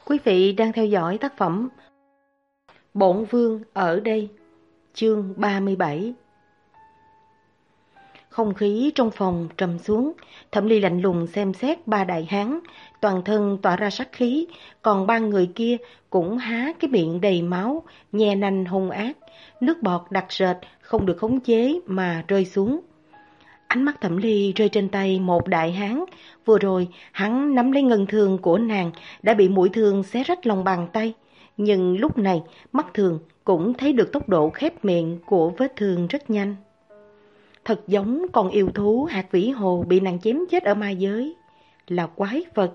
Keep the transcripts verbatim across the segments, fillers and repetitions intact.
Quý vị đang theo dõi tác phẩm Bổn Vương ở đây, chương ba mươi bảy. Không khí trong phòng trầm xuống, Thẩm Ly lạnh lùng xem xét ba đại hán, toàn thân tỏa ra sát khí, còn ba người kia cũng há cái miệng đầy máu, nhe nanh hung ác, nước bọt đặc sệt không được khống chế mà rơi xuống. Ánh mắt Thẩm Ly rơi trên tay một đại hán, vừa rồi hắn nắm lấy ngân thương của nàng đã bị mũi thương xé rách lòng bàn tay, nhưng lúc này mắt thường cũng thấy được tốc độ khép miệng của vết thương rất nhanh. Thật giống con yêu thú hạt vĩ hồ bị nàng chém chết ở ma giới, là quái vật.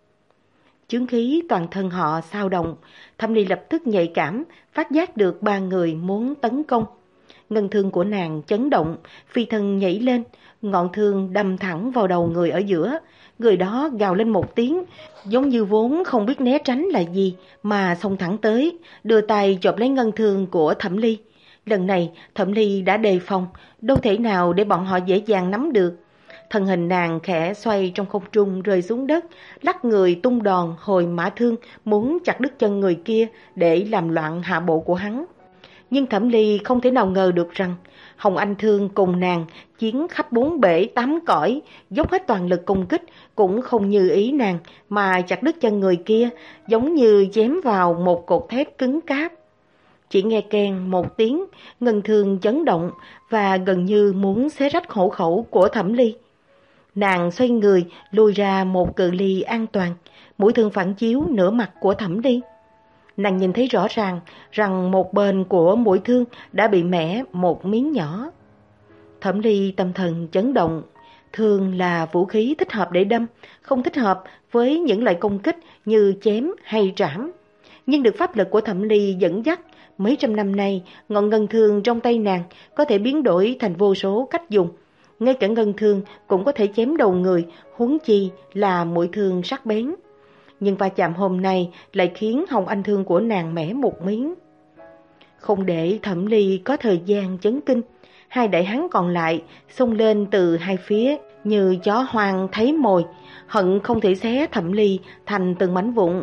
Chứng khí toàn thân họ xao động, Thẩm Ly lập tức nhạy cảm, phát giác được ba người muốn tấn công. Ngân thương của nàng chấn động, phi thân nhảy lên, ngọn thương đâm thẳng vào đầu người ở giữa. Người đó gào lên một tiếng, giống như vốn không biết né tránh là gì mà xông thẳng tới, đưa tay chộp lấy ngân thương của Thẩm Ly. Lần này Thẩm Ly đã đề phòng, đâu thể nào để bọn họ dễ dàng nắm được. Thân hình nàng khẽ xoay trong không trung rơi xuống đất, lắc người tung đòn hồi mã thương, muốn chặt đứt chân người kia để làm loạn hạ bộ của hắn. Nhưng Thẩm Ly không thể nào ngờ được rằng Hồng Anh Thương cùng nàng chiến khắp bốn bể tám cõi, dốc hết toàn lực công kích cũng không như ý nàng, mà chặt đứt chân người kia giống như chém vào một cột thép cứng cáp. Chỉ nghe keng một tiếng, ngân thương chấn động và gần như muốn xé rách hổ khẩu của Thẩm Ly. Nàng xoay người lùi ra một cự ly an toàn, mũi thương phản chiếu nửa mặt của Thẩm Ly. Nàng nhìn thấy rõ ràng rằng một bên của mũi thương đã bị mẻ một miếng nhỏ. Thẩm Ly tâm thần chấn động. Thương là vũ khí thích hợp để đâm, không thích hợp với những loại công kích như chém hay trảm. Nhưng được pháp lực của Thẩm Ly dẫn dắt, mấy trăm năm nay ngọn ngân thương trong tay nàng có thể biến đổi thành vô số cách dùng. Ngay cả ngân thương cũng có thể chém đầu người, huống chi là mũi thương sắc bén. Nhưng va chạm hôm nay lại khiến Hồng Anh Thương của nàng mẻ một miếng. Không để Thẩm Ly có thời gian chấn kinh, hai đại hán còn lại xông lên từ hai phía như chó hoang thấy mồi, hận không thể xé Thẩm Ly thành từng mảnh vụn.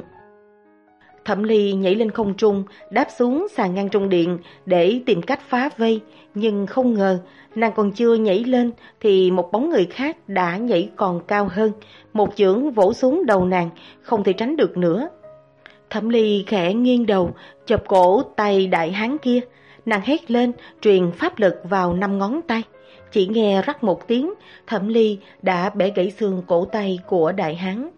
Thẩm Ly nhảy lên không trung, đáp xuống sàn ngang trong điện để tìm cách phá vây, nhưng không ngờ nàng còn chưa nhảy lên thì một bóng người khác đã nhảy còn cao hơn, một chưởng vỗ xuống đầu nàng, không thể tránh được nữa. Thẩm Ly khẽ nghiêng đầu, chộp cổ tay đại hán kia, nàng hét lên, truyền pháp lực vào năm ngón tay. Chỉ nghe rắc một tiếng, Thẩm Ly đã bẻ gãy xương cổ tay của đại hán.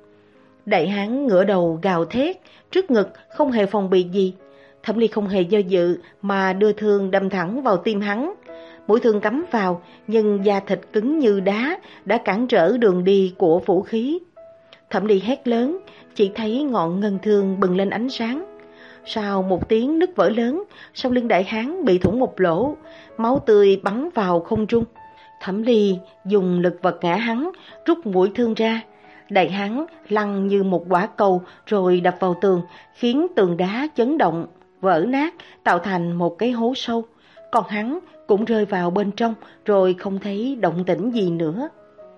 Đại hán ngửa đầu gào thét, trước ngực không hề phòng bị gì. Thẩm Ly không hề do dự mà đưa thương đâm thẳng vào tim hắn. Mũi thương cắm vào, nhưng da thịt cứng như đá đã cản trở đường đi của vũ khí. Thẩm Ly hét lớn, chỉ thấy ngọn ngân thương bừng lên ánh sáng. Sau một tiếng nứt vỡ lớn, sau lưng đại hán bị thủng một lỗ, máu tươi bắn vào không trung. Thẩm Ly dùng lực vật ngã hắn, rút mũi thương ra. Đại hán lăn như một quả cầu rồi đập vào tường, khiến tường đá chấn động, vỡ nát, tạo thành một cái hố sâu. Còn hắn cũng rơi vào bên trong rồi không thấy động tĩnh gì nữa.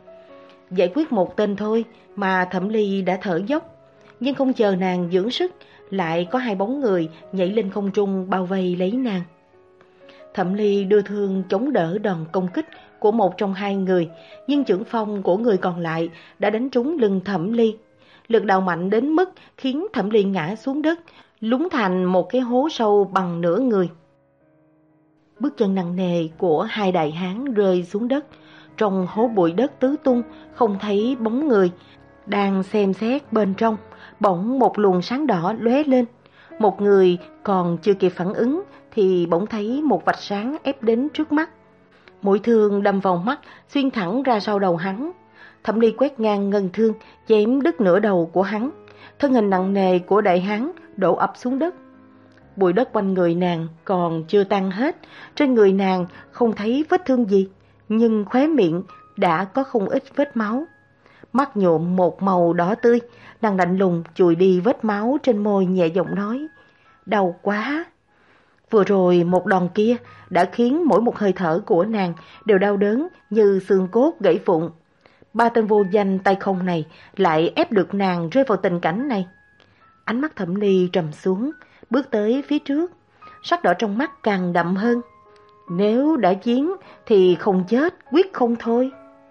Giải quyết một tên thôi mà Thẩm Ly đã thở dốc, nhưng không chờ nàng dưỡng sức, lại có hai bóng người nhảy lên không trung bao vây lấy nàng. Thẩm Ly đưa thương chống đỡ đòn công kích của một trong hai người, nhưng chưởng phong của người còn lại đã đánh trúng lưng Thẩm Ly. Lực đạo mạnh đến mức khiến Thẩm Ly ngã xuống đất, lún thành một cái hố sâu bằng nửa người. Bước chân nặng nề của hai đại hán rơi xuống đất, trong hố bụi đất tứ tung, không thấy bóng người. Đang xem xét bên trong, bỗng một luồng sáng đỏ lóe lên. Một người còn chưa kịp phản ứng thì bỗng thấy một vạch sáng ép đến trước mắt. Mũi thương đâm vào mắt, xuyên thẳng ra sau đầu hắn. Thẩm Ly quét ngang ngân thương, chém đứt nửa đầu của hắn. Thân hình nặng nề của đại hán đổ ập xuống đất. Bụi đất quanh người nàng còn chưa tan hết, trên người nàng không thấy vết thương gì, nhưng khóe miệng đã có không ít vết máu. Mắt nhuộm một màu đỏ tươi, nàng lạnh lùng chùi đi vết máu trên môi, nhẹ giọng nói, đau quá. Vừa rồi một đòn kia đã khiến mỗi một hơi thở của nàng đều đau đớn như xương cốt gãy vụn. Ba tên vô danh tay không này lại ép được nàng rơi vào tình cảnh này. Ánh mắt Thẩm Ly trầm xuống, bước tới phía trước, sắc đỏ trong mắt càng đậm hơn. Nếu đã chiến thì không chết, quyết không thôi.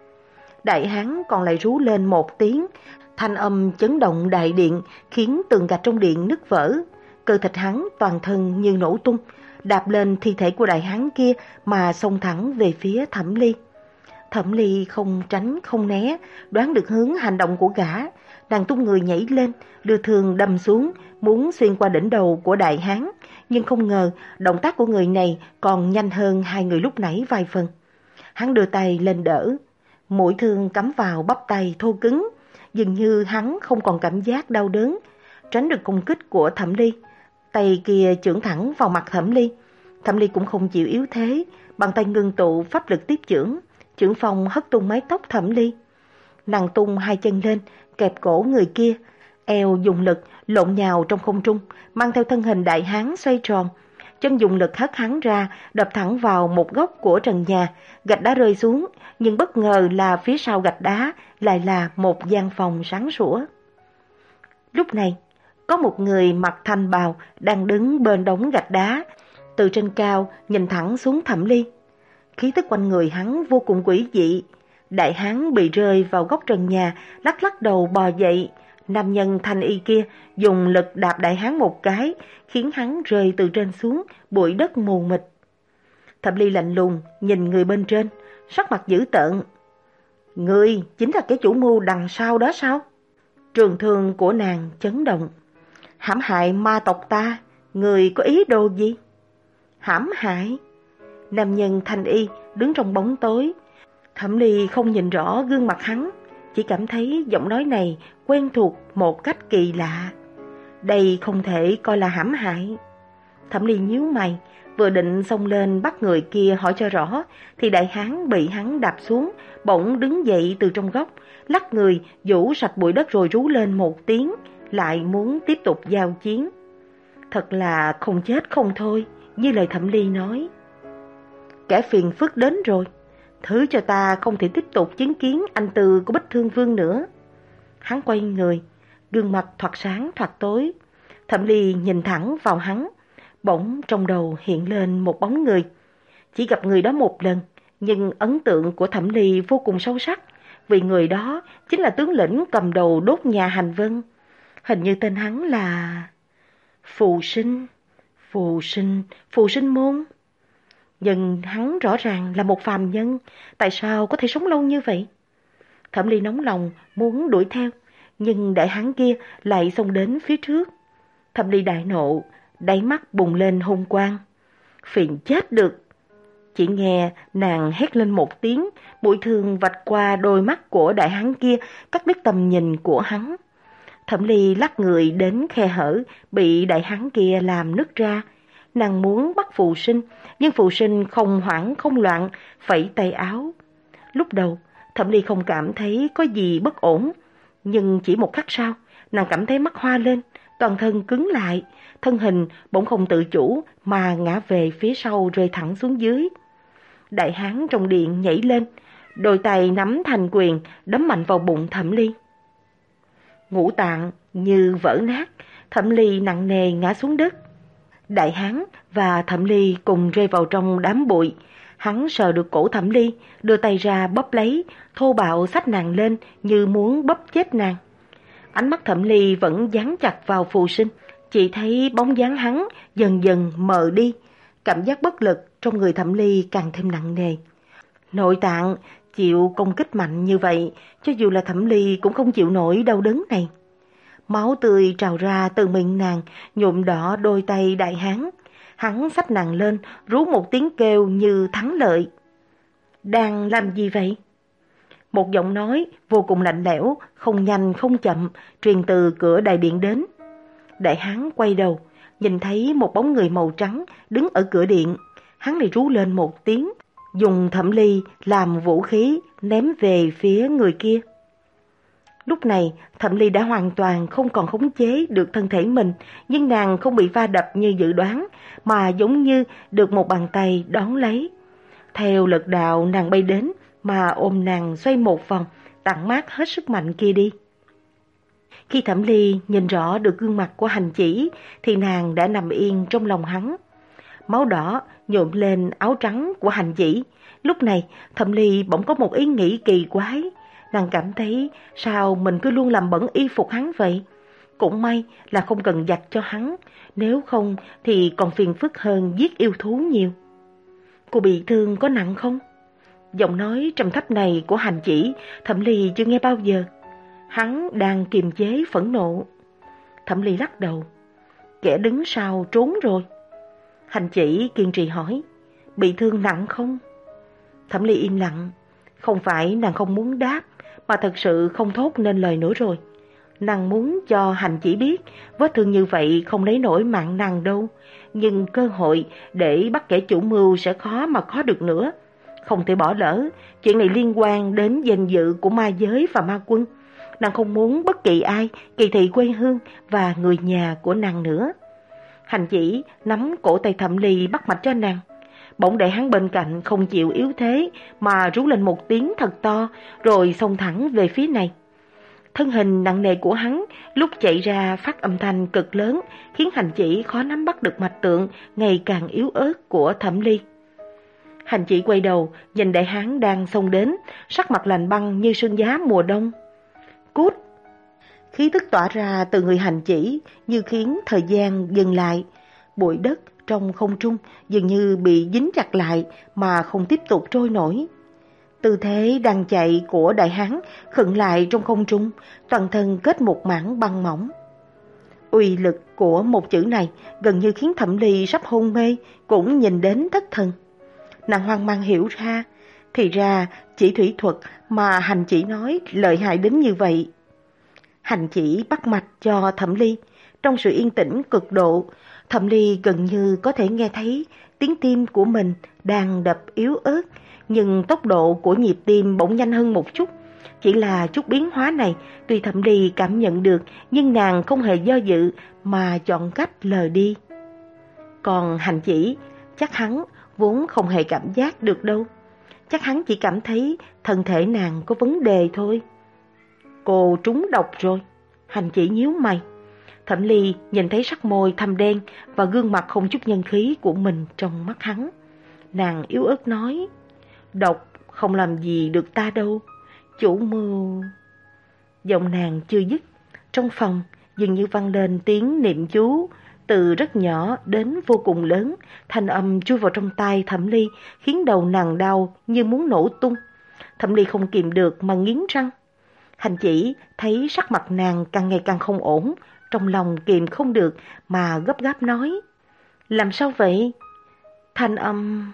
Đại hán còn lại rú lên một tiếng, thanh âm chấn động đại điện, khiến tường gạch trong điện nứt vỡ. Cơ thịt hắn toàn thân như nổ tung, đạp lên thi thể của đại hán kia mà xông thẳng về phía Thẩm Ly. Thẩm Ly không tránh không né, đoán được hướng hành động của gã, nàng tung người nhảy lên, đưa thương đâm xuống, muốn xuyên qua đỉnh đầu của đại hán, nhưng không ngờ động tác của người này còn nhanh hơn hai người lúc nãy vài phần. Hắn đưa tay lên đỡ, mũi thương cắm vào bắp tay thô cứng, dường như hắn không còn cảm giác đau đớn, tránh được công kích của Thẩm Ly. Tay kia chưởng thẳng vào mặt Thẩm Ly. Thẩm Ly cũng không chịu yếu thế, bàn tay ngưng tụ pháp lực tiếp chưởng, chưởng phong hất tung mái tóc Thẩm Ly. Nàng tung hai chân lên, kẹp cổ người kia, eo dùng lực lộn nhào trong không trung, mang theo thân hình đại hán xoay tròn. Chân dùng lực hất hắn ra, đập thẳng vào một góc của trần nhà, gạch đá rơi xuống, nhưng bất ngờ là phía sau gạch đá lại là một gian phòng sáng sủa. Lúc này, có một người mặc thanh bào đang đứng bên đống gạch đá, từ trên cao nhìn thẳng xuống Thẩm Ly. Khí tức quanh người hắn vô cùng quỷ dị. Đại hán bị rơi vào góc trần nhà, lắc lắc đầu bò dậy. Nam nhân thanh y kia dùng lực đạp đại hán một cái, khiến hắn rơi từ trên xuống, bụi đất mù mịt. Thẩm Ly lạnh lùng nhìn người bên trên, sắc mặt dữ tợn. Ngươi chính là cái chủ mưu đằng sau đó sao? Trường thương của nàng chấn động. Hãm hại ma tộc ta, ngươi có ý đồ gì? Hãm hại? Nam nhân thanh y đứng trong bóng tối. Thẩm Ly không nhìn rõ gương mặt hắn, chỉ cảm thấy giọng nói này quen thuộc một cách kỳ lạ. Đây không thể coi là hãm hại. Thẩm Ly nhíu mày, vừa định xông lên bắt người kia hỏi cho rõ, thì đại hán bị hắn đạp xuống, bỗng đứng dậy từ trong góc, lắc người, vũ sạch bụi đất rồi rú lên một tiếng, lại muốn tiếp tục giao chiến. Thật là không chết không thôi, như lời Thẩm Ly nói. Kẻ phiền phức đến rồi, thứ cho ta không thể tiếp tục chứng kiến anh tư của Bích Thương Vương nữa. Hắn quay người, gương mặt thoạt sáng thoạt tối. Thẩm Ly nhìn thẳng vào hắn, bỗng trong đầu hiện lên một bóng người. Chỉ gặp người đó một lần, nhưng ấn tượng của Thẩm Ly vô cùng sâu sắc, vì người đó chính là tướng lĩnh cầm đầu đốt nhà Hành Vân. Hình như tên hắn là Phù Sinh, Phù Sinh, Phù Sinh Môn. Nhưng hắn rõ ràng là một phàm nhân, tại sao có thể sống lâu như vậy? Thẩm Ly nóng lòng muốn đuổi theo, nhưng đại hán kia lại xông đến phía trước. Thẩm Ly đại nộ, đáy mắt bùng lên hung quang. Phiền chết được! Chỉ nghe nàng hét lên một tiếng, mũi thương vạch qua đôi mắt của đại hán kia, cắt đứt tầm nhìn của hắn. Thẩm Ly lắc người đến khe hở, bị đại hán kia làm nứt ra. Nàng muốn bắt Phù Sinh, nhưng Phù Sinh không hoảng không loạn, phẩy tay áo. Lúc đầu, Thẩm Ly không cảm thấy có gì bất ổn, nhưng chỉ một khắc sau, nàng cảm thấy mắt hoa lên, toàn thân cứng lại, thân hình bỗng không tự chủ mà ngã về phía sau rơi thẳng xuống dưới. Đại hán trong điện nhảy lên, đôi tay nắm thành quyền, đấm mạnh vào bụng Thẩm Ly. Ngũ tạng như vỡ nát, Thẩm Ly nặng nề ngã xuống đất. Đại hán và Thẩm Ly cùng rơi vào trong đám bụi. Hắn sờ được cổ Thẩm Ly, đưa tay ra bóp lấy, thô bạo xách nàng lên như muốn bóp chết nàng. Ánh mắt Thẩm Ly vẫn dán chặt vào Phù Sinh, chỉ thấy bóng dáng hắn dần dần mờ đi. Cảm giác bất lực trong người Thẩm Ly càng thêm nặng nề. Nội tạng chịu công kích mạnh như vậy, cho dù là Thẩm Ly cũng không chịu nổi đau đớn này. Máu tươi trào ra từ miệng nàng, nhuộm đỏ đôi tay đại hán. Hắn xách nàng lên, rú một tiếng kêu như thắng lợi. Đang làm gì vậy? Một giọng nói vô cùng lạnh lẽo, không nhanh không chậm, truyền từ cửa đại điện đến. Đại hán quay đầu, nhìn thấy một bóng người màu trắng đứng ở cửa điện. Hắn lại rú lên một tiếng, dùng Thẩm Ly làm vũ khí ném về phía người kia. Lúc này, Thẩm Ly đã hoàn toàn không còn khống chế được thân thể mình, nhưng nàng không bị va đập như dự đoán, mà giống như được một bàn tay đón lấy. Theo lực đạo nàng bay đến, mà ôm nàng xoay một vòng, tản mát hết sức mạnh kia đi. Khi Thẩm Ly nhìn rõ được gương mặt của Hành Chỉ thì nàng đã nằm yên trong lòng hắn. Máu đỏ nhuộm lên áo trắng của Hành Chỉ. Lúc này Thẩm Ly bỗng có một ý nghĩ kỳ quái. Nàng cảm thấy sao mình cứ luôn làm bẩn y phục hắn vậy. Cũng may là không cần giặt cho hắn, nếu không thì còn phiền phức hơn giết yêu thú nhiều. Cô bị thương có nặng không? Giọng nói trầm thấp này của Hành Chỉ Thẩm Ly chưa nghe bao giờ. Hắn đang kiềm chế phẫn nộ. Thẩm Ly lắc đầu. Kẻ đứng sau trốn rồi. Hành Chỉ kiên trì hỏi. Bị thương nặng không? Thẩm Ly im lặng. Không phải nàng không muốn đáp, mà thật sự không thốt nên lời nữa rồi. Nàng muốn cho Hành Chỉ biết vết thương như vậy không lấy nổi mạng nàng đâu, nhưng cơ hội để bắt kẻ chủ mưu sẽ khó mà có được nữa. Không thể bỏ lỡ, chuyện này liên quan đến danh dự của ma giới và ma quân. Nàng không muốn bất kỳ ai kỳ thị quê hương và người nhà của nàng nữa. Hành Chỉ nắm cổ tay Thẩm Ly bắt mạch cho nàng. Bỗng để hắn bên cạnh không chịu yếu thế mà rú lên một tiếng thật to, rồi xông thẳng về phía này. Thân hình nặng nề của hắn lúc chạy ra phát âm thanh cực lớn, khiến Hành Chỉ khó nắm bắt được mạch tượng ngày càng yếu ớt của Thẩm Ly. Hành Chỉ quay đầu nhìn đại hán đang xông đến, sắc mặt lạnh băng như sương giá mùa đông. Cút! Khí tức tỏa ra từ người Hành Chỉ như khiến thời gian dừng lại. Bụi đất trong không trung dường như bị dính chặt lại mà không tiếp tục trôi nổi. Tư thế đang chạy của đại hán khựng lại trong không trung, toàn thân kết một mảng băng mỏng. Uy lực của một chữ này gần như khiến Thẩm Ly sắp hôn mê cũng nhìn đến thất thần. Nàng hoang mang hiểu ra, thì ra chỉ thủy thuật mà Hành Chỉ nói lợi hại đến như vậy. Hành Chỉ bắt mạch cho Thẩm Ly. Trong sự yên tĩnh cực độ, Thẩm Ly gần như có thể nghe thấy tiếng tim của mình đang đập yếu ớt, nhưng tốc độ của nhịp tim bỗng nhanh hơn một chút. Chỉ là chút biến hóa này, tuy Thẩm Ly cảm nhận được, nhưng nàng không hề do dự mà chọn cách lờ đi. Còn Hành Chỉ, chắc hắn vốn không hề cảm giác được đâu. Chắc hắn chỉ cảm thấy thân thể nàng có vấn đề thôi. Cô trúng độc rồi. Hành Chỉ nhíu mày. Thẩm Ly nhìn thấy sắc môi thâm đen và gương mặt không chút nhân khí của mình trong mắt hắn. Nàng yếu ớt nói, độc không làm gì được ta đâu, chủ mưu. Giọng nàng chưa dứt, trong phòng dường như vang lên tiếng niệm chú, từ rất nhỏ đến vô cùng lớn. Thanh âm chui vào trong tai Thẩm Ly, khiến đầu nàng đau như muốn nổ tung. Thẩm Ly không kìm được mà nghiến răng. Hành Chỉ thấy sắc mặt nàng càng ngày càng không ổn, trong lòng kìm không được mà gấp gáp nói, làm sao vậy? Thanh âm...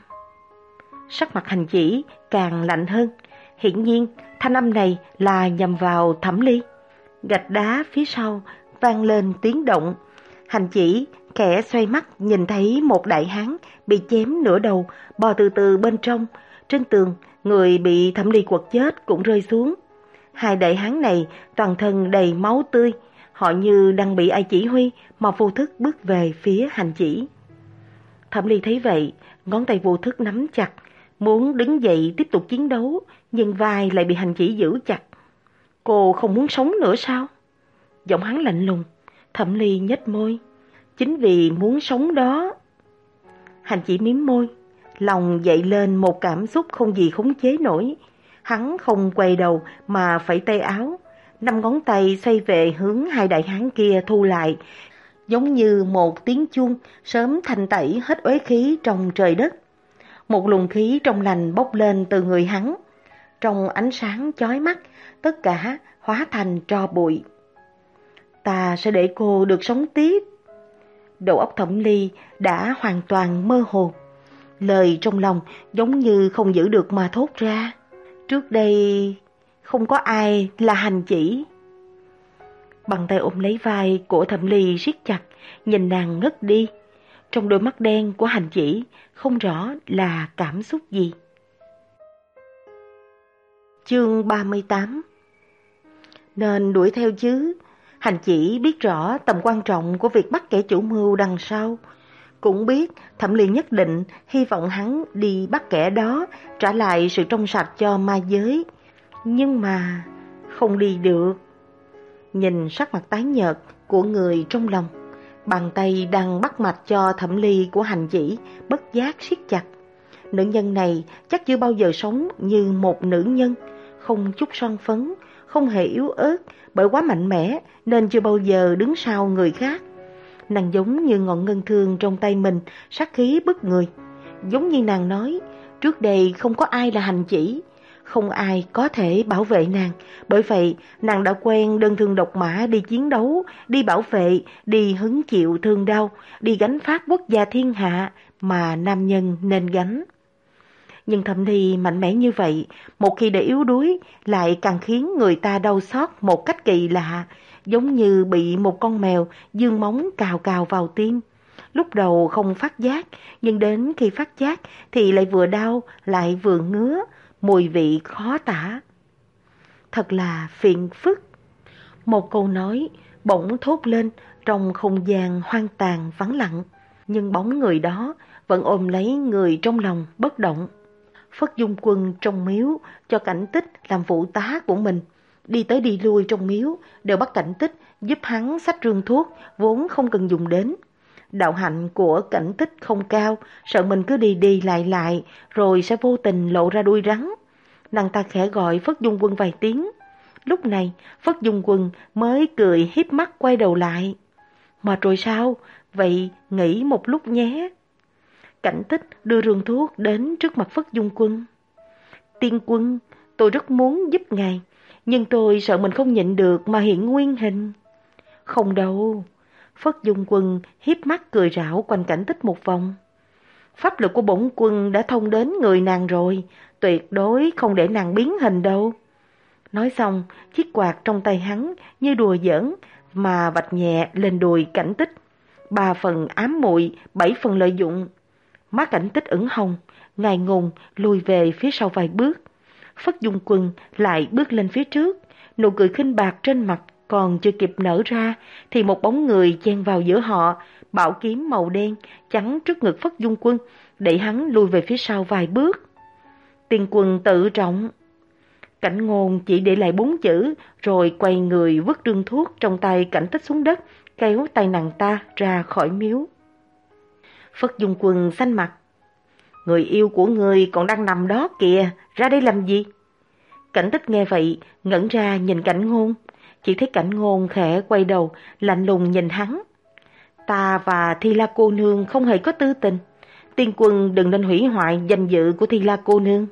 Sắc mặt Hành Chỉ càng lạnh hơn. Hiển nhiên thanh âm này là nhằm vào Thẩm Ly. Gạch đá phía sau vang lên tiếng động. Hành Chỉ khẽ xoay mắt nhìn thấy một đại hán bị chém nửa đầu bò từ từ bên trong. Trên tường, người bị Thẩm Ly quật chết cũng rơi xuống. Hai đại hán này toàn thân đầy máu tươi, họ như đang bị ai chỉ huy mà vô thức bước về phía Hành Chỉ. Thẩm Ly thấy vậy, ngón tay vô thức nắm chặt, muốn đứng dậy tiếp tục chiến đấu, nhưng vai lại bị Hành Chỉ giữ chặt. Cô không muốn sống nữa sao? Giọng hắn lạnh lùng. Thẩm Ly nhếch môi. Chính vì muốn sống đó. Hành Chỉ mím môi, lòng dậy lên một cảm xúc không gì khống chế nổi. Hắn không quay đầu mà phẩy tay áo, năm ngón tay xoay về hướng hai đại hán kia thu lại, giống như một tiếng chuông sớm thanh tẩy hết uế khí trong trời đất. Một luồng khí trong lành bốc lên từ người hắn, trong ánh sáng chói mắt, tất cả hóa thành tro bụi. Ta sẽ để cô được sống tiếp. Đầu óc Thẩm Ly đã hoàn toàn mơ hồ, lời trong lòng giống như không giữ được mà thốt ra. Trước đây không có ai là Hành Chỉ. Bàn tay ôm lấy vai của Thẩm Ly siết chặt, nhìn nàng ngất đi. Trong đôi mắt đen của Hành Chỉ không rõ là cảm xúc gì. Chương ba mươi tám. Nên đuổi theo chứ. Hành Chỉ biết rõ tầm quan trọng của việc bắt kẻ chủ mưu đằng sau, cũng biết Thẩm Ly nhất định hy vọng hắn đi bắt kẻ đó, trả lại sự trong sạch cho ma giới. Nhưng mà không đi được. nhìn sắc mặt tái nhợt của người trong lòng. Bàn tay đang bắt mạch cho Thẩm Ly của Hành Chỉ bất giác siết chặt. Nữ nhân này chắc chưa bao giờ sống như một nữ nhân, không chút son phấn, không hề yếu ớt, bởi quá mạnh mẽ nên chưa bao giờ đứng sau người khác. Nàng giống như ngọn ngân thương trong tay mình, sát khí bức người. Giống như nàng nói, trước đây không có ai là Hành Chỉ, không ai có thể bảo vệ nàng. Bởi vậy, nàng đã quen đơn thương độc mã đi chiến đấu, đi bảo vệ, đi hứng chịu thương đau, đi gánh vác quốc gia thiên hạ mà nam nhân nên gánh. Nhưng Thẩm Ly mạnh mẽ như vậy, một khi để yếu đuối, lại càng khiến người ta đau xót một cách kỳ lạ, giống như bị một con mèo dương móng cào cào vào tim. Lúc đầu không phát giác, nhưng đến khi phát giác thì lại vừa đau, lại vừa ngứa, mùi vị khó tả. Thật là phiền phức. Một câu nói bỗng thốt lên trong không gian hoang tàn vắng lặng, nhưng bóng người đó vẫn ôm lấy người trong lòng bất động. Phất Dung Quân trong miếu cho Cảnh Tích làm phụ tá của mình, đi tới đi lui trong miếu đều bắt Cảnh Tích giúp hắn xách rương thuốc vốn không cần dùng đến. Đạo hạnh của Cảnh Tích không cao, sợ mình cứ đi đi lại lại rồi sẽ vô tình lộ ra đuôi rắn. Nàng ta khẽ gọi Phất Dung Quân vài tiếng. Lúc này Phất Dung Quân mới cười híp mắt quay đầu lại. Mệt rồi sao? Vậy nghỉ một lúc nhé. Cảnh Tích đưa rương thuốc đến trước mặt Phất Dung Quân. Tiên quân, tôi rất muốn giúp ngài, nhưng tôi sợ mình không nhịn được mà hiện nguyên hình. Không đâu. Phất Dung Quân híp mắt cười rảo quanh Cảnh Tích một vòng. Pháp lực của bổn quân đã thông đến người nàng rồi, tuyệt đối không để nàng biến hình đâu. Nói xong, chiếc quạt trong tay hắn như đùa giỡn mà vạch nhẹ lên đùi Cảnh Tích. Ba phần ám muội, bảy phần lợi dụng. Mắt Cảnh Tích ửng hồng, ngài ngùng lùi về phía sau vài bước. Phất Dung Quân lại bước lên phía trước, nụ cười khinh bạc trên mặt còn chưa kịp nở ra thì một bóng người chen vào giữa họ, bảo kiếm màu đen chắn trước ngực Phất Dung Quân, đẩy hắn lùi về phía sau vài bước. Tiên quân tự trọng. Cảnh Ngôn chỉ để lại bốn chữ rồi quay người vứt rương thuốc trong tay Cảnh Tích xuống đất, kéo tay nàng ta ra khỏi miếu. Phất Dung Quân xanh mặt. Người yêu của người còn đang nằm đó kìa, ra đây làm gì? Cảnh Tích nghe vậy, ngẩn ra nhìn Cảnh Ngôn. Chỉ thấy Cảnh Ngôn khẽ quay đầu, lạnh lùng nhìn hắn. Ta và Thi La cô nương không hề có tư tình. Tiên quân đừng nên hủy hoại danh dự của Thi La cô nương.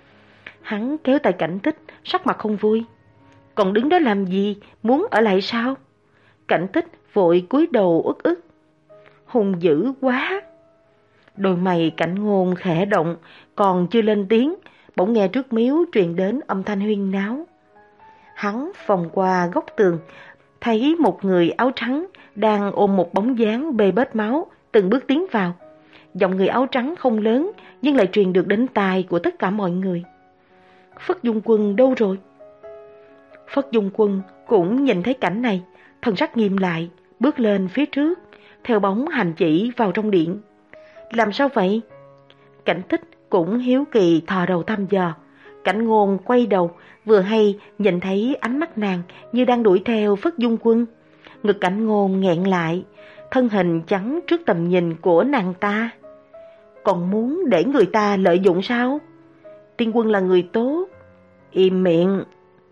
Hắn kéo tay Cảnh Tích, sắc mặt không vui. Còn đứng đó làm gì, muốn ở lại sao? Cảnh Tích vội cúi đầu ức ức. Hung dữ quá. Đôi mày Cảnh Ngôn khẽ động, còn chưa lên tiếng, bỗng nghe trước miếu truyền đến âm thanh huyên náo. Hắn vòng qua góc tường, thấy một người áo trắng đang ôm một bóng dáng bê bết máu, từng bước tiến vào. Giọng người áo trắng không lớn, nhưng lại truyền được đến tai của tất cả mọi người. Phất Dung Quân đâu rồi? Phất Dung Quân cũng nhìn thấy cảnh này, thần sắc nghiêm lại, bước lên phía trước, theo bóng Hành Chỉ vào trong điện. Làm sao vậy? Cảnh Tích cũng hiếu kỳ thò đầu thăm dò. Cảnh Ngôn quay đầu, vừa hay nhìn thấy ánh mắt nàng như đang đuổi theo Phất Dung Quân. Ngực Cảnh Ngôn nghẹn lại, thân hình chắn trước tầm nhìn của nàng ta. Còn muốn để người ta lợi dụng sao? Tiên quân là người tốt. Im miệng.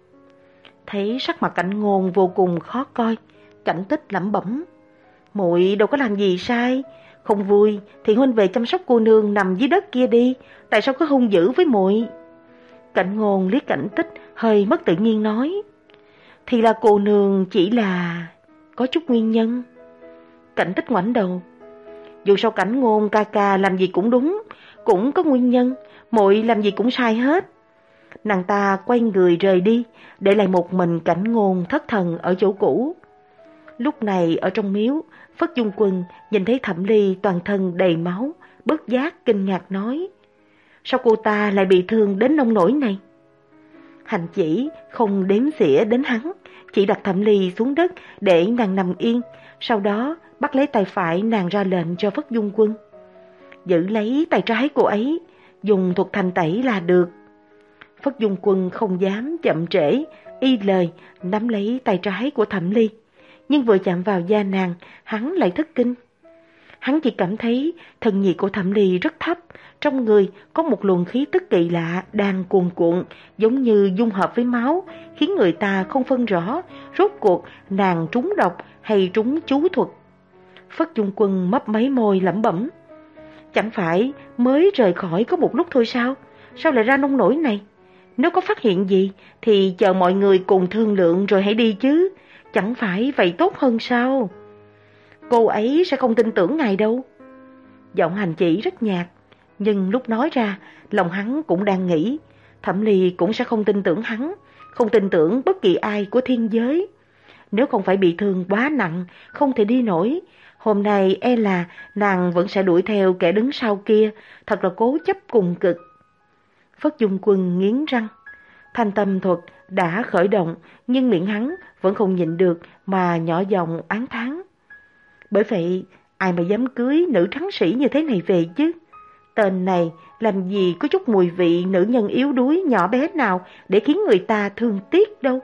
Thấy sắc mặt Cảnh Ngôn vô cùng khó coi, Cảnh Tích lẩm bẩm. Muội đâu có làm gì sai. Không vui thì huynh về chăm sóc cô nương nằm dưới đất kia đi. Tại sao cứ hung dữ với muội? Cảnh Ngôn liếc Cảnh Tích, hơi mất tự nhiên nói. Thì là cô nương chỉ là có chút nguyên nhân. Cảnh Tích ngoảnh đầu. Dù sao Cảnh Ngôn ca ca làm gì cũng đúng, cũng có nguyên nhân, muội làm gì cũng sai hết. Nàng ta quay người rời đi, để lại một mình Cảnh Ngôn thất thần ở chỗ cũ. Lúc này ở trong miếu, Phất Dung Quân nhìn thấy Thẩm Ly toàn thân đầy máu, bất giác kinh ngạc nói. Sao cô ta lại bị thương đến nông nỗi này? Hành Chỉ không đếm xỉa đến hắn, chỉ đặt Thẩm Ly xuống đất để nàng nằm yên, sau đó bắt lấy tay phải nàng ra lệnh cho Phất Dung Quân. Giữ lấy tay trái cô ấy, dùng thuật thanh tẩy là được. Phất Dung Quân không dám chậm trễ, y lời nắm lấy tay trái của Thẩm Ly, nhưng vừa chạm vào da nàng, hắn lại thất kinh. Hắn chỉ cảm thấy thân nhiệt của Thẩm Ly rất thấp, trong người có một luồng khí tức kỳ lạ đang cuồn cuộn, giống như dung hợp với máu, khiến người ta không phân rõ rốt cuộc nàng trúng độc hay trúng chú thuật. Phất Dung Quân mấp máy môi lẩm bẩm, chẳng phải mới rời khỏi có một lúc thôi sao? Sao lại ra nông nổi này? Nếu có phát hiện gì thì chờ mọi người cùng thương lượng rồi hãy đi chứ, chẳng phải vậy tốt hơn sao? Cô ấy sẽ không tin tưởng ngài đâu. Giọng Hành Chỉ rất nhạt, nhưng lúc nói ra, lòng hắn cũng đang nghĩ, Thẩm Ly cũng sẽ không tin tưởng hắn, không tin tưởng bất kỳ ai của thiên giới. Nếu không phải bị thương quá nặng, không thể đi nổi, hôm nay e là nàng vẫn sẽ đuổi theo kẻ đứng sau kia, thật là cố chấp cùng cực. Phất Dung Quân nghiến răng, thanh tâm thuật đã khởi động, nhưng miệng hắn vẫn không nhịn được mà nhỏ giọng oán thán. Bởi vậy, ai mà dám cưới nữ trắng sĩ như thế này về chứ? Tên này làm gì có chút mùi vị nữ nhân yếu đuối nhỏ bé nào để khiến người ta thương tiếc đâu.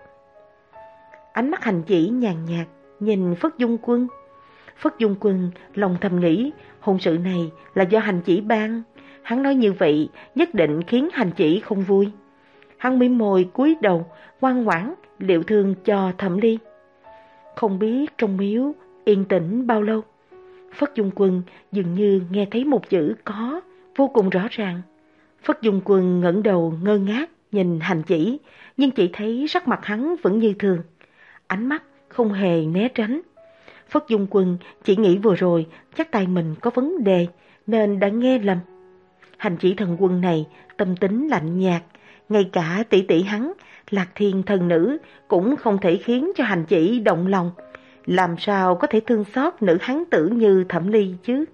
Ánh mắt Hành Chỉ nhàn nhạt nhìn Phất Dung Quân. Phất Dung Quân lòng thầm nghĩ, hôn sự này là do Hành Chỉ ban. Hắn nói như vậy nhất định khiến Hành Chỉ không vui. Hắn mím môi cúi đầu, ngoan ngoãn liệu thương cho Thẩm Ly. Không biết trong miếu yên tĩnh bao lâu, Phất Dung Quân dường như nghe thấy một chữ có vô cùng rõ ràng. Phất Dung Quân ngẩng đầu ngơ ngác nhìn Hành Chỉ, nhưng chỉ thấy sắc mặt hắn vẫn như thường, ánh mắt không hề né tránh. Phất Dung Quân chỉ nghĩ vừa rồi chắc tay mình có vấn đề nên đã nghe lầm. Hành Chỉ thần quân này tâm tính lạnh nhạt, ngay cả tỷ tỷ hắn, Lạc Thiên thần nữ cũng không thể khiến cho Hành Chỉ động lòng. Làm sao có thể thương xót nữ hán tử như Thẩm Ly chứ?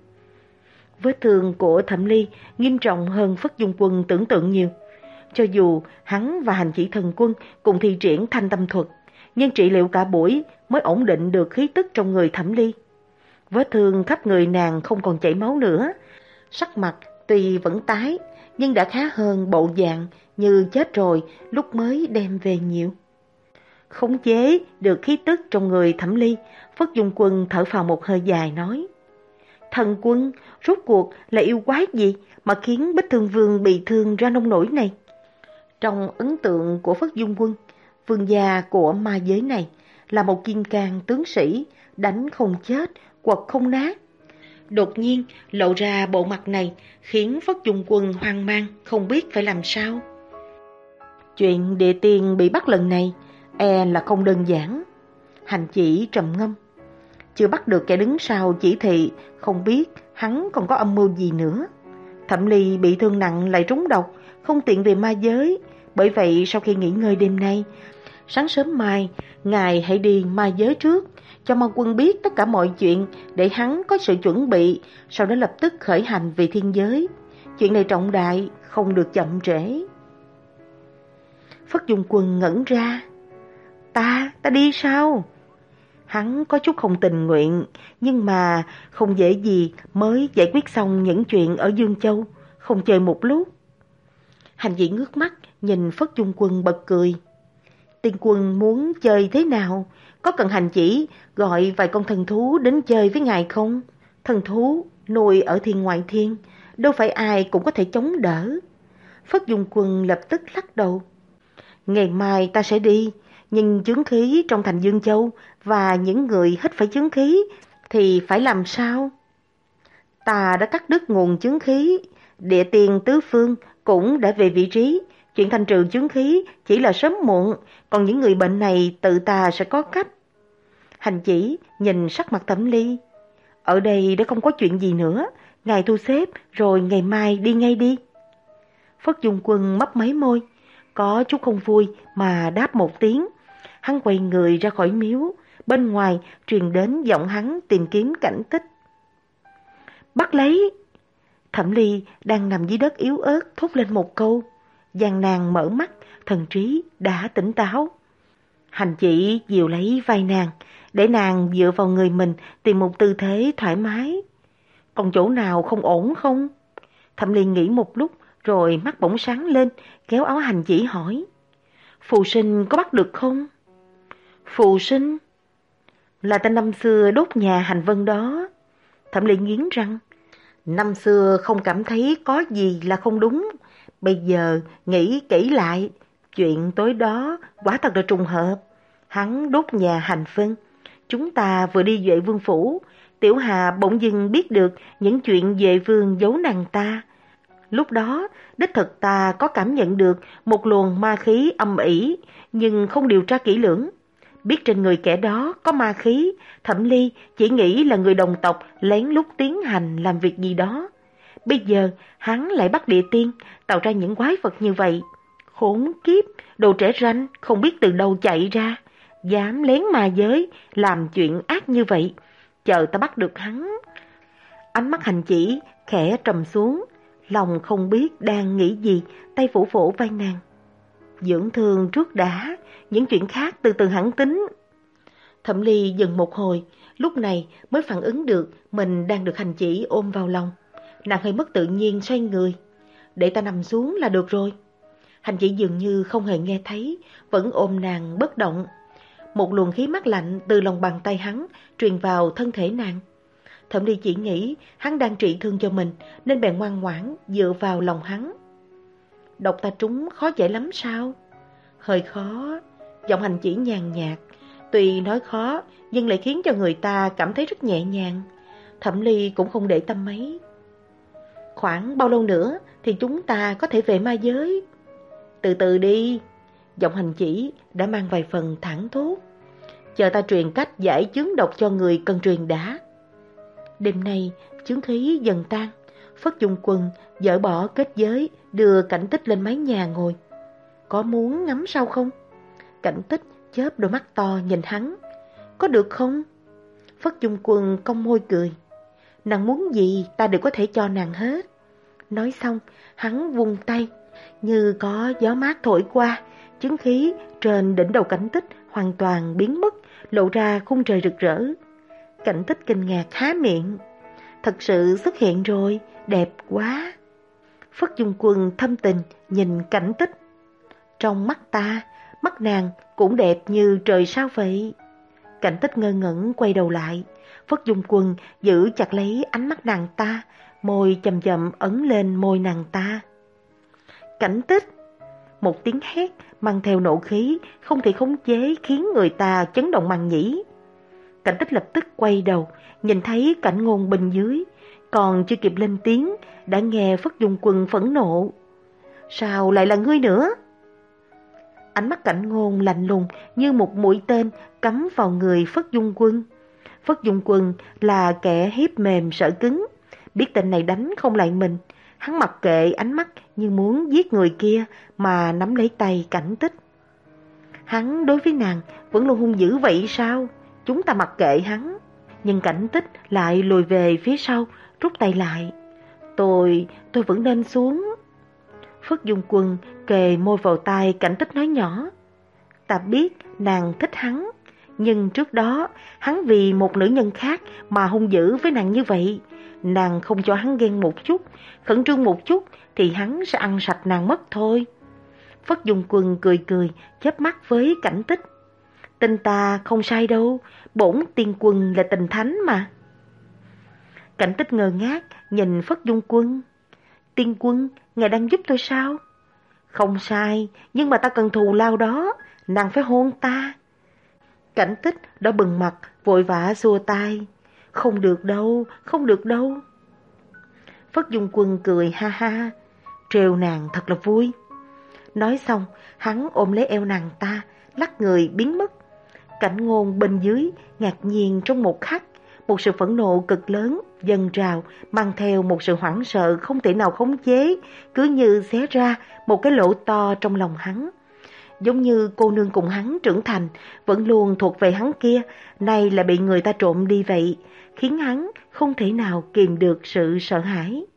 Vết thương của Thẩm Ly nghiêm trọng hơn Phất Dung Quân tưởng tượng nhiều. Cho dù hắn và Hành Chỉ thần quân cùng thi triển thanh tâm thuật, nhưng trị liệu cả buổi mới ổn định được khí tức trong người Thẩm Ly. Vết thương khắp người nàng không còn chảy máu nữa, sắc mặt tuy vẫn tái nhưng đã khá hơn bộ dạng như chết rồi lúc mới đem về nhiều. Khống chế được khí tức trong người Thẩm Ly, Phất Dung Quân thở phào một hơi dài nói, thần quân rốt cuộc là yêu quái gì mà khiến Bích Thương Vương bị thương ra nông nổi này? Trong ấn tượng của Phất Dung Quân, vương gia của ma giới này là một kim cang tướng sĩ, đánh không chết, quật không nát. Đột nhiên lộ ra bộ mặt này khiến Phất Dung Quân hoang mang, không biết phải làm sao. Chuyện địa tiên bị bắt lần này e là không đơn giản. Hành Chỉ trầm ngâm, chưa bắt được kẻ đứng sau chỉ thị, không biết hắn còn có âm mưu gì nữa. Thẩm Ly bị thương nặng lại trúng độc, không tiện về ma giới. Bởi vậy sau khi nghỉ ngơi đêm nay, sáng sớm mai ngài hãy đi ma giới trước, cho ma quân biết tất cả mọi chuyện để hắn có sự chuẩn bị, sau đó lập tức khởi hành về thiên giới. Chuyện này trọng đại, không được chậm trễ. Phất Dung Quân ngẩn ra, ta, ta đi sao? Hắn có chút không tình nguyện, nhưng mà không dễ gì mới giải quyết xong những chuyện ở Dương Châu, không chơi một lúc. Hành Chỉ ngước mắt nhìn Phất Dung Quân bật cười. Tiên quân muốn chơi thế nào? Có cần Hành Chỉ gọi vài con thần thú đến chơi với ngài không? Thần thú nuôi ở thiên ngoại thiên, đâu phải ai cũng có thể chống đỡ. Phất Dung Quân lập tức lắc đầu. Ngày mai ta sẽ đi, nhưng chướng khí trong thành Dương Châu và những người hít phải chướng khí thì phải làm sao? Ta đã cắt đứt nguồn chướng khí, địa tiên tứ phương cũng đã về vị trí. Chuyện thanh trừ chướng khí chỉ là sớm muộn, còn những người bệnh này tự ta sẽ có cách. Hành Chỉ nhìn sắc mặt Thẩm Ly. Ở đây đã không có chuyện gì nữa, ngài thu xếp rồi ngày mai đi ngay đi. Phất Dung Quân mấp máy môi, có chút không vui mà đáp một tiếng. Hắn quay người ra khỏi miếu, bên ngoài truyền đến giọng hắn tìm kiếm cảnh tích. Bắt lấy! Thẩm Ly đang nằm dưới đất yếu ớt thốt lên một câu. Gian nàng mở mắt, thần trí đã tỉnh táo. Hành Chỉ dìu lấy vai nàng, để nàng dựa vào người mình tìm một tư thế thoải mái. Còn chỗ nào không ổn không? Thẩm Ly nghĩ một lúc rồi mắt bỗng sáng lên, kéo áo Hành Chỉ hỏi. Phù sinh có bắt được không? Phù sinh? Là tên năm xưa đốt nhà hành vân đó. Thẩm Ly nghiến răng. Năm xưa không cảm thấy có gì là không đúng. Bây giờ nghĩ kỹ lại, chuyện tối đó quả thật là trùng hợp. Hắn đốt nhà hành vân. Chúng ta vừa đi Duệ Vương phủ, Tiểu Hà bỗng dưng biết được những chuyện Duệ Vương giấu nàng ta. Lúc đó, đích thực ta có cảm nhận được một luồng ma khí âm ỉ, nhưng không điều tra kỹ lưỡng. Biết trên người kẻ đó có ma khí, Thẩm Ly chỉ nghĩ là người đồng tộc lén lút tiến hành làm việc gì đó. Bây giờ, hắn lại bắt địa tiên, tạo ra những quái vật như vậy. Khốn kiếp, đồ trẻ ranh, không biết từ đâu chạy ra. Dám lén ma giới, làm chuyện ác như vậy. Chờ ta bắt được hắn. Ánh mắt hành chỉ, khẽ trầm xuống. Lòng không biết đang nghĩ gì, tay phủ phổ vai nàng. Dưỡng thương trước đã, những chuyện khác từ từ hẳn tính. Thẩm Ly dừng một hồi, lúc này mới phản ứng được mình đang được hành chỉ ôm vào lòng. Nàng hơi mất tự nhiên xoay người. Để ta nằm xuống là được rồi. Hành chỉ dường như không hề nghe thấy, vẫn ôm nàng bất động. Một luồng khí mát lạnh từ lòng bàn tay hắn truyền vào thân thể nàng. Thẩm Ly chỉ nghĩ hắn đang trị thương cho mình, nên bèn ngoan ngoãn dựa vào lòng hắn. Độc ta trúng khó giải lắm sao? Hơi khó. Giọng hành chỉ nhàn nhạt, tuy nói khó nhưng lại khiến cho người ta cảm thấy rất nhẹ nhàng. Thẩm Ly cũng không để tâm mấy. Khoảng bao lâu nữa thì chúng ta có thể về ma giới? Từ từ đi. Giọng hành chỉ đã mang vài phần thẳng thốt. Chờ ta truyền cách giải chướng độc cho người cần truyền đã. Đêm nay chướng khí dần tan. Phất Dung Quân dỡ bỏ kết giới, đưa Cảnh Tích lên mái nhà ngồi. Có muốn ngắm sao không? Cảnh Tích chớp đôi mắt to nhìn hắn. Có được không? Phất Dung Quân cong môi cười. Nàng muốn gì ta đều có thể cho nàng hết. Nói xong, hắn vung tay, như có gió mát thổi qua, chứng khí trên đỉnh đầu Cảnh Tích hoàn toàn biến mất, lộ ra khung trời rực rỡ. Cảnh Tích kinh ngạc há miệng. Thật sự xuất hiện rồi, đẹp quá. Phất Dung Quân thâm tình nhìn Cảnh Tích. Trong mắt ta, mắt nàng cũng đẹp như trời sao vậy. Cảnh Tích ngơ ngẩn quay đầu lại. Phất Dung Quân giữ chặt lấy ánh mắt nàng ta, môi chậm chậm ấn lên môi nàng ta. Cảnh Tích! Một tiếng hét mang theo nộ khí, không thể khống chế khiến người ta chấn động màng nhĩ. Cảnh Tích lập tức quay đầu, nhìn thấy Cảnh Ngôn bên dưới, còn chưa kịp lên tiếng, đã nghe Phất Dung Quân phẫn nộ. Sao lại là ngươi nữa? Ánh mắt Cảnh Ngôn lạnh lùng như một mũi tên cắm vào người Phất Dung Quân. Phất Dung Quân là kẻ hiếp mềm sợ cứng, biết tên này đánh không lại mình, hắn mặc kệ ánh mắt như muốn giết người kia mà nắm lấy tay Cảnh Tích. Hắn đối với nàng vẫn luôn hung dữ vậy sao? Chúng ta mặc kệ hắn. Nhưng Cảnh Tích lại lùi về phía sau, rút tay lại. Tôi, tôi vẫn nên xuống. Phất Dung Quân kề môi vào tai Cảnh Tích nói nhỏ. Ta biết nàng thích hắn, nhưng trước đó hắn vì một nữ nhân khác mà hung dữ với nàng như vậy. Nàng không cho hắn ghen một chút, khẩn trương một chút thì hắn sẽ ăn sạch nàng mất thôi. Phất Dung Quân cười cười, chớp mắt với Cảnh Tích. Tình ta không sai đâu, bổn tiên quân là tình thánh mà. Cảnh Tích ngơ ngác nhìn Phất Dung Quân. Tiên quân, ngài đang giúp tôi sao? Không sai, nhưng mà ta cần thù lao đó, nàng phải hôn ta. Cảnh Tích đã bừng mặt, vội vã xua tay. Không được đâu, không được đâu. Phất Dung Quân cười ha ha, trêu nàng thật là vui. Nói xong, hắn ôm lấy eo nàng ta, lắc người biến mất. Cảnh Ngôn bên dưới ngạc nhiên trong một khắc, một sự phẫn nộ cực lớn dâng trào, mang theo một sự hoảng sợ không thể nào khống chế, cứ như xé ra một cái lỗ to trong lòng hắn. Giống như cô nương cùng hắn trưởng thành, vẫn luôn thuộc về hắn kia, nay là bị người ta trộm đi vậy, khiến hắn không thể nào kìm được sự sợ hãi.